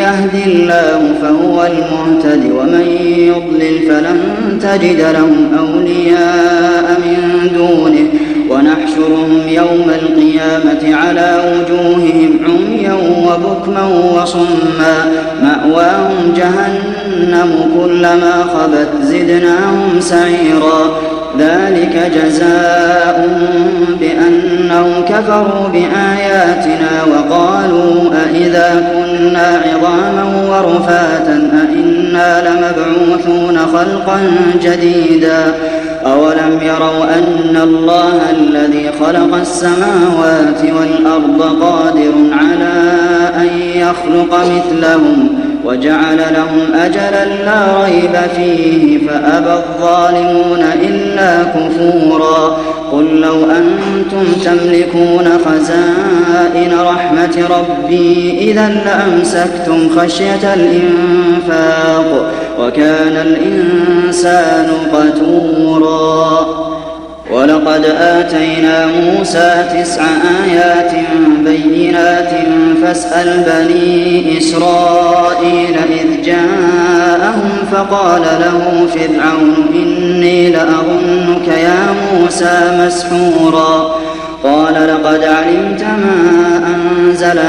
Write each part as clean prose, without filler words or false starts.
يهد الله فهو المهتد ومن يضلل فلن تجد لهم أولياء من دونه ونحشرهم يوم القيامة على وجوههم عميا وبكما وصما مأواهم جهنم كلما خبت زدناهم سعيرا ذلك جزاؤهم بأنهم كفروا بآياتنا وقالوا أإذا كنا عظاما ورفاتا أإنا لمبعوثون خلقا جديدا أولم يروا أن الله الذي خلق السماوات والأرض قادر على أن يخلق مثلهم وجعل لهم أجلا لا ريب فيه فأبى الظالمون إلا كفورا قل لو أنتم تملكون خزائن رحمة ربي إذا لأمسكتم خشية الإنفاق وكان الإنسان قتورا ولقد آتينا موسى 9 آيات بينات فاسأل بني إسرائيل إذ جاءهم فقال له فرعون إني لأظنك يا موسى مسحورا قال لقد علمت ما أنزل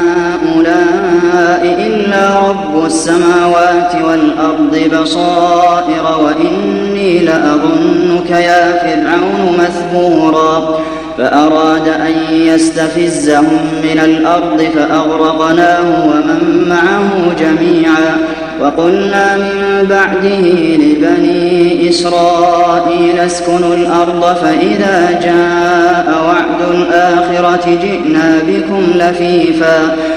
هؤلاء إلا رب السماوات والأرض بصائر وإني لأظنك يا فرعون مثبورا فأراد أن يستفزهم من الأرض فأغرقناه ومن معه جميعا وقلنا من بعده لبني إسرائيل اسكنوا الأرض فإذا جاء وعد الآخرة جئنا بكم لفيفا